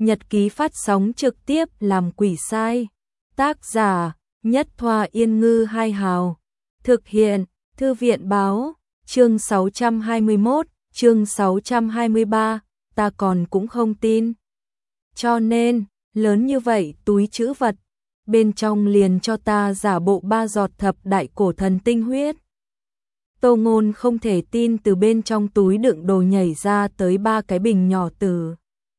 nhật ký phát sóng trực tiếp làm quỷ sai. Tác giả Nhất Thoa Yên Ngư Hai Hào. Thực hiện Thư viện Báo. Chương 621, chương 623, ta còn cũng không tin. Cho nên, lớn như vậy túi trữ vật, bên trong liền cho ta giả bộ 3 giọt thập đại cổ thần tinh huyết. Tô Ngôn không thể tin từ bên trong túi đựng đồ nhảy ra tới 3 cái bình nhỏ từ.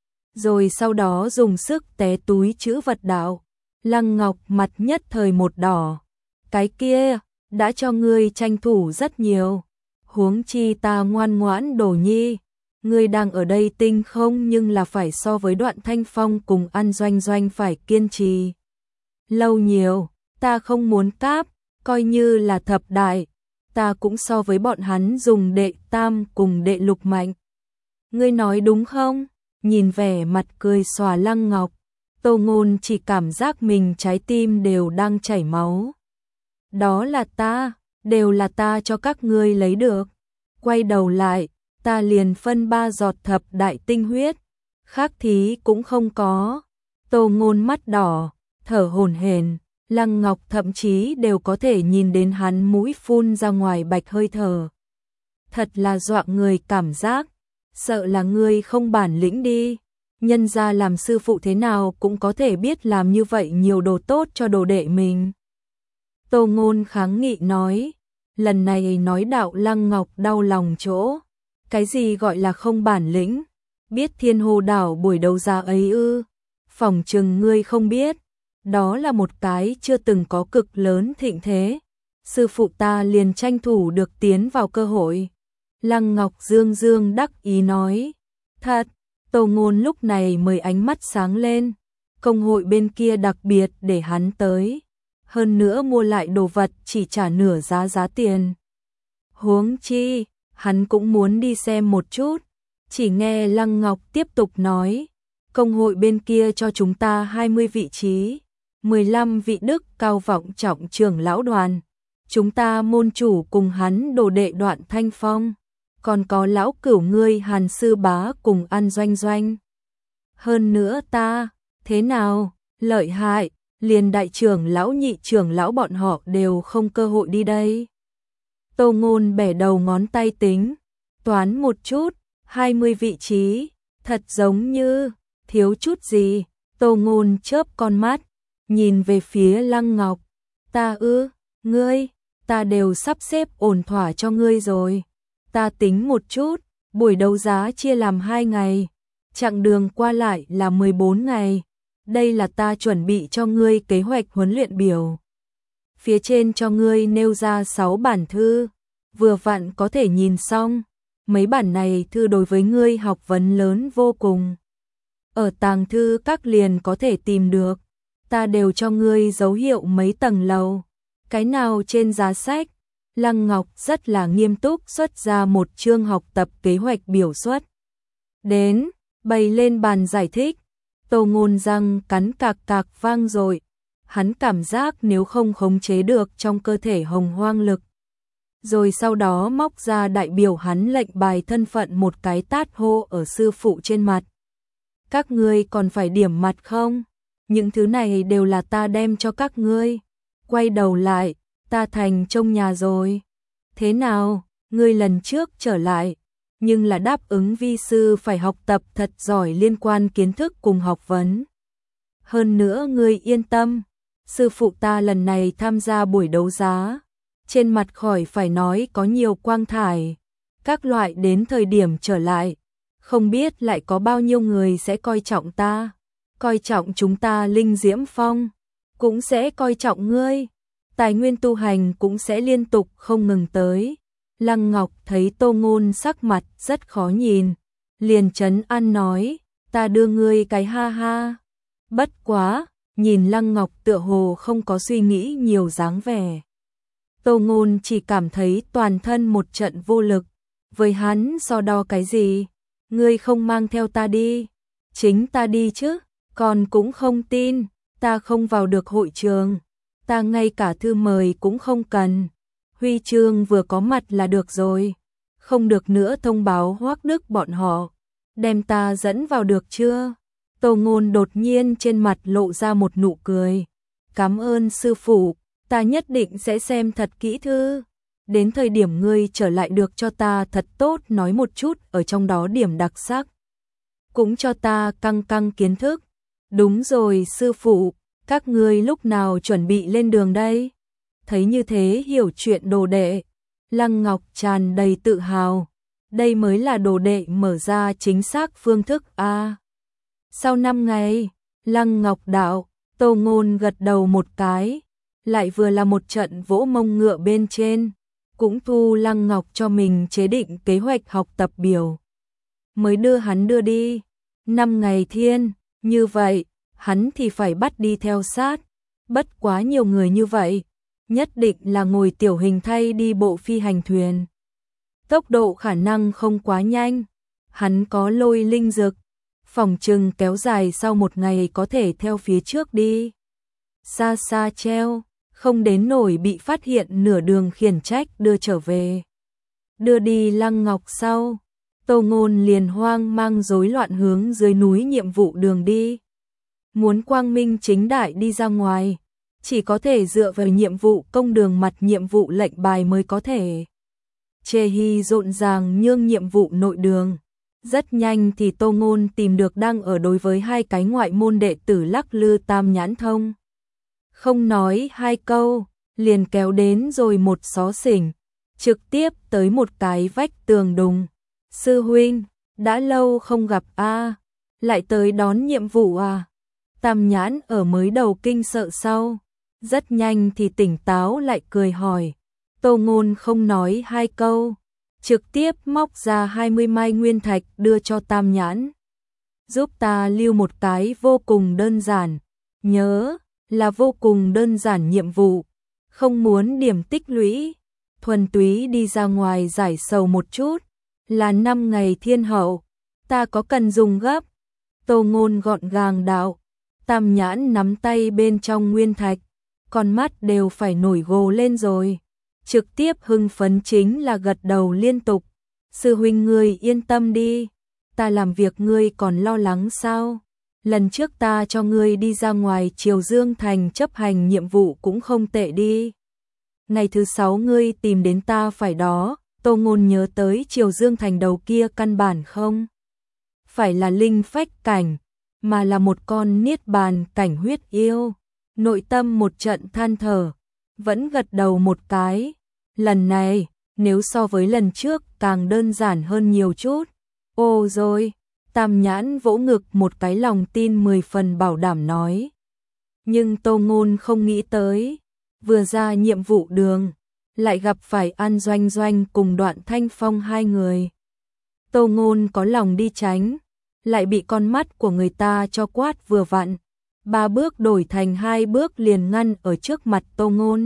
Rồi sau đó dùng sức té túi trữ vật đạo. Lăng Ngọc mặt nhất thời một đỏ. Cái kia, đã cho ngươi tranh thủ rất nhiều. Huống chi ta ngoan ngoãn Đồ Nhi. Ngươi đang ở đây tinh không nhưng là phải so với Đoạn Thanh Phong cùng An Doanh Doanh phải kiên trì. Lâu nhiều, ta không muốn cáp, coi như là thập đại. Ta cũng so với bọn hắn dùng đệ tam cùng đệ lục mạnh. Ngươi nói đúng không? Nhìn vẻ mặt cười xòa Lăng Ngọc, Tô Ngôn chỉ cảm giác mình trái tim đều đang chảy máu. Đó là ta, đều là ta cho các ngươi lấy được. Quay đầu lại, ta liền phân 3 giọt thập đại tinh huyết, khác thí cũng không có. Tô Ngôn mắt đỏ, thở hổn hển, Lăng Ngọc thậm chí đều có thể nhìn đến hắn mũi phun ra ngoài bạch hơi thở. Thật là dọa người cảm giác, sợ là ngươi không bản lĩnh đi. Nhân ra làm sư phụ thế nào cũng có thể biết làm như vậy nhiều đồ tốt cho đồ đệ mình. Tô Ngôn kháng nghị nói, lần này nói đạo Lăng Ngọc đau lòng chỗ. Cái gì gọi là không bản lĩnh? Biết Thiên Hồ đảo buổi đấu giá ấy ư? Phỏng chừng ngươi không biết. Đó là một cái chưa từng có cực lớn thịnh thế. Sư phụ ta liền tranh thủ được tiến vào cơ hội. Lăng Ngọc dương dương đắc ý nói. Thật, Tô Ngôn lúc này mới ánh mắt sáng lên. Công hội bên kia đặc biệt để hắn tới. Hơn nữa mua lại đồ vật chỉ trả nửa giá tiền. Huống chi, hắn cũng muốn đi xem một chút. Chỉ nghe Lăng Ngọc tiếp tục nói. Công hội bên kia cho chúng ta 20 vị trí. 15 vị đức cao vọng trọng trưởng lão đoàn. Chúng ta môn chủ cùng hắn đồ đệ Đoạn Thanh Phong. Còn có lão cửu ngươi Hàn Sư Bá cùng An Doanh Doanh. Hơn nữa ta, thế nào, lợi hại, liền đại trưởng lão nhị trưởng lão bọn họ đều không cơ hội đi đây. Tô Ngôn bẻ đầu ngón tay tính, toán một chút, 20 vị trí, thật giống như, thiếu chút gì. Tô Ngôn chớp con mắt, nhìn về phía Lăng Ngọc, ta ngươi, ta đều sắp xếp ổn thỏa cho ngươi rồi. Ta tính một chút, buổi đấu giá chia làm 2 ngày, chặng đường qua lại là 14 ngày. Đây là ta chuẩn bị cho ngươi kế hoạch huấn luyện biểu. Phía trên cho ngươi nêu ra 6 bản thư, vừa vặn có thể nhìn xong. Mấy bản này thư đối với ngươi học vấn lớn vô cùng. Ở tàng thư các liền có thể tìm được. Ta đều cho ngươi dấu hiệu mấy tầng lầu. Cái nào trên giá sách. Lăng Ngọc rất là nghiêm túc xuất ra một chương học tập kế hoạch biểu xuất. Đến, bày lên bàn giải thích. Tô Ngôn răng cắn cạc cạc vang rồi. Hắn cảm giác nếu không khống chế được trong cơ thể hồng hoang lực. Rồi sau đó móc ra đại biểu hắn lệnh bài thân phận một cái tát hô ở sư phụ trên mặt. Các ngươi còn phải điểm mặt không? Những thứ này đều là ta đem cho các ngươi. Quay đầu lại, ta thành trong nhà rồi. Thế nào, ngươi lần trước trở lại, nhưng là đáp ứng vi sư phải học tập thật giỏi liên quan kiến thức cùng học vấn. Hơn nữa ngươi yên tâm, sư phụ ta lần này tham gia buổi đấu giá, trên mặt khỏi phải nói có nhiều quang thải, các loại đến thời điểm trở lại, không biết lại có bao nhiêu người sẽ coi trọng ta, coi trọng chúng ta Linh Diễm Phong, cũng sẽ coi trọng ngươi, tài nguyên tu hành cũng sẽ liên tục không ngừng tới. Lăng Ngọc thấy Tô Ngôn sắc mặt rất khó nhìn, liền trấn an nói, ta đưa ngươi cái ha ha. Bất quá, nhìn Lăng Ngọc tựa hồ không có suy nghĩ nhiều dáng vẻ. Tô Ngôn chỉ cảm thấy toàn thân một trận vô lực, với hắn so đo cái gì, ngươi không mang theo ta đi, chính ta đi chứ, còn cũng không tin, ta không vào được hội trường, ta ngay cả thư mời cũng không cần. Huy chương vừa có mặt là được rồi, không được nữa thông báo Hoắc Đức bọn họ, đem ta dẫn vào được chưa? Tô Ngôn đột nhiên trên mặt lộ ra một nụ cười. Cảm ơn sư phụ, ta nhất định sẽ xem thật kỹ thư. Đến thời điểm ngươi trở lại được cho ta thật tốt nói một chút ở trong đó điểm đặc sắc. Cũng cho ta căng căng kiến thức. Đúng rồi sư phụ, các ngươi lúc nào chuẩn bị lên đường đây? Thấy như thế hiểu chuyện đồ đệ, Lăng Ngọc tràn đầy tự hào. Đây mới là đồ đệ mở ra chính xác phương thức a. Sau 5 ngày, Lăng Ngọc đạo, Tô Ngôn gật đầu một cái, lại vừa là một trận vỗ mông ngựa bên trên, cũng thu Lăng Ngọc cho mình chế định kế hoạch học tập biểu. Mới đưa hắn đưa đi, 5 ngày thiên, như vậy, hắn thì phải bắt đi theo sát, bất quá nhiều người như vậy, nhất định là ngồi tiểu hình thay đi bộ phi hành thuyền. Tốc độ khả năng không quá nhanh, hắn có lôi linh dực, phòng trừng kéo dài sau một ngày có thể theo phía trước đi. Xa xa treo, không đến nổi bị phát hiện nửa đường khiển trách đưa trở về. Đưa đi Lăng Ngọc sau, Tô Ngôn liền hoang mang rối loạn hướng dưới núi nhiệm vụ đường đi. Muốn quang minh chính đại đi ra ngoài, chỉ có thể dựa vào nhiệm vụ công đường mặt nhiệm vụ lệnh bài mới có thể. Chê Hy rộn ràng nhương nhiệm vụ nội đường. Rất nhanh thì Tô Ngôn tìm được đang ở đối với hai cái ngoại môn đệ tử lắc lư Tam Nhãn Thông. Không nói hai câu, liền kéo đến rồi một xó xỉnh, trực tiếp tới một cái vách tường đùng. Sư huynh, đã lâu không gặp a, lại tới đón nhiệm vụ à? Tam Nhãn ở mới đầu kinh sợ sau, rất nhanh thì tỉnh táo lại cười hỏi. Tô Ngôn không nói hai câu, trực tiếp móc ra 20 mai nguyên thạch đưa cho Tam Nhãn. Giúp ta lưu một cái vô cùng đơn giản, nhớ là vô cùng đơn giản nhiệm vụ, không muốn điểm tích lũy, thuần túy đi ra ngoài giải sầu một chút, là 5 ngày thiên hậu, ta có cần dùng gấp. Tô Ngôn gọn gàng đạo. Tam Nhãn nắm tay bên trong nguyên thạch, con mắt đều phải nổi gồ lên rồi. Trực tiếp hưng phấn chính là gật đầu liên tục. Sư huynh ngươi yên tâm đi, ta làm việc ngươi còn lo lắng sao? Lần trước ta cho ngươi đi ra ngoài Triều Dương Thành chấp hành nhiệm vụ cũng không tệ đi. Ngày thứ 6 ngươi tìm đến ta phải đó. Tô Ngôn nhớ tới Triều Dương Thành đầu kia căn bản không phải là linh phách cảnh, mà là một con niết bàn cảnh huyết yêu. Nội tâm một trận than thở, vẫn gật đầu một cái. Lần này, nếu so với lần trước càng đơn giản hơn nhiều chút. Ô rồi, Tam Nhãn vỗ ngực một cái lòng tin 10 phần bảo đảm nói. Nhưng Tô Ngôn không nghĩ tới, vừa ra nhiệm vụ đường, lại gặp phải An Doanh Doanh cùng Đoạn Thanh Phong hai người. Tô Ngôn có lòng đi tránh, lại bị con mắt của người ta cho quát vừa vặn. 3 bước đổi thành 2 bước liền ngăn ở trước mặt Tô Ngôn.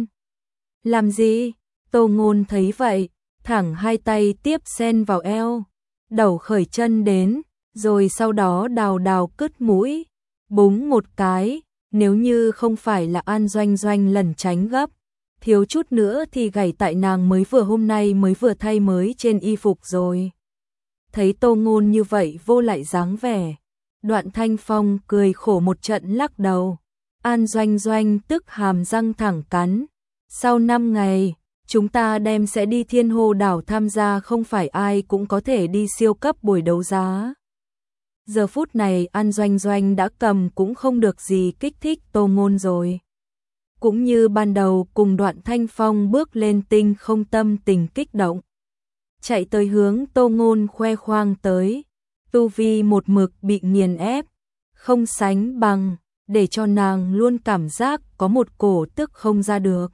Làm gì? Tô Ngôn thấy vậy, thẳng hai tay tiếp sen vào eo, đầu khởi chân đến, rồi sau đó đào đào cứt mũi, búng một cái, nếu như không phải là An Doanh Doanh lẩn tránh gấp, thiếu chút nữa thì gãy tại nàng mới vừa hôm nay mới vừa thay mới trên y phục rồi. Thấy Tô Ngôn như vậy vô lại dáng vẻ, Đoạn Thanh Phong cười khổ một trận lắc đầu. An Doanh Doanh tức hàm răng thẳng cắn. Sau 5 ngày, chúng ta đem sẽ đi Thiên Hồ đảo tham gia, không phải ai cũng có thể đi siêu cấp buổi đấu giá. Giờ phút này An Doanh Doanh đã cầm cũng không được gì kích thích Tô Ngôn rồi. Cũng như ban đầu cùng Đoạn Thanh Phong bước lên tinh không tâm tình kích động. Chạy tới hướng Tô Ngôn khoe khoang tới. Tu vi một mực bị nghiền ép, không sánh bằng, để cho nàng luôn cảm giác có một cổ tức không ra được.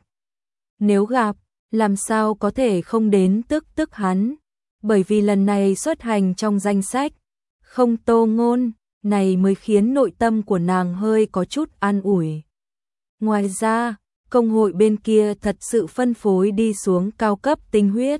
Nếu gặp, làm sao có thể không đến tức hắn, bởi vì lần này xuất hành trong danh sách, không Tô Ngôn, này mới khiến nội tâm của nàng hơi có chút an ủi. Ngoài ra, công hội bên kia thật sự phân phối đi xuống cao cấp tinh huyết.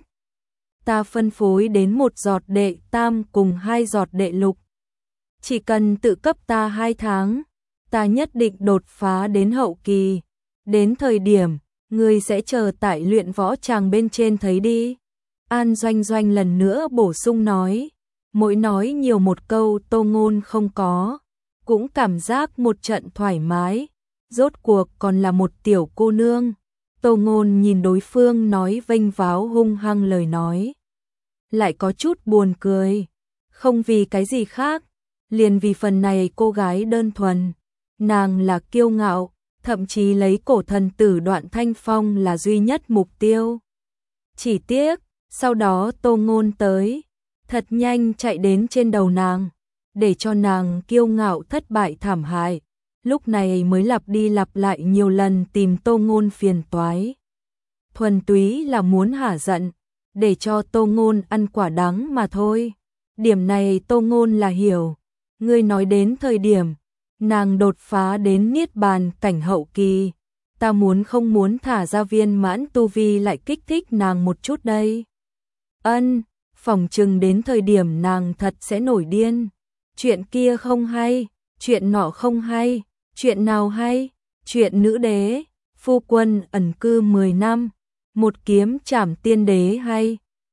Ta phân phối đến 1 giọt đệ tam cùng 2 giọt đệ lục. Chỉ cần tự cấp ta 2 tháng, ta nhất định đột phá đến hậu kỳ. Đến thời điểm, ngươi sẽ chờ tại luyện võ tràng bên trên thấy đi. An Doanh Doanh lần nữa bổ sung nói. Mỗi nói nhiều một câu Tô Ngôn không có. cũng cảm giác một trận thoải mái, rốt cuộc còn là một tiểu cô nương. Tô Ngôn nhìn đối phương nói vênh váo hung hăng lời nói, lại có chút buồn cười, không vì cái gì khác, liền vì phần này cô gái đơn thuần, nàng là kiêu ngạo, thậm chí lấy cổ thần tử Đoạn Thanh Phong là duy nhất mục tiêu. Chỉ tiếc, sau đó Tô Ngôn tới, thật nhanh chạy đến trên đầu nàng, để cho nàng kiêu ngạo thất bại thảm hại, lúc này mới lặp đi lặp lại nhiều lần tìm Tô Ngôn phiền toái. Thuần túy là muốn hả giận, để cho Tô Ngôn ăn quả đắng mà thôi. Điểm này Tô Ngôn là hiểu. Ngươi nói đến thời điểm nàng đột phá đến niết bàn cảnh hậu kỳ, ta muốn không muốn thả ra viên mãn tu vi lại kích thích nàng một chút đây. Phỏng chừng đến thời điểm nàng thật sẽ nổi điên. Chuyện kia không hay, chuyện nọ không hay, chuyện nào hay? Chuyện nữ đế, phu quân ẩn cư 10 năm, một kiếm trảm tiên đế hay,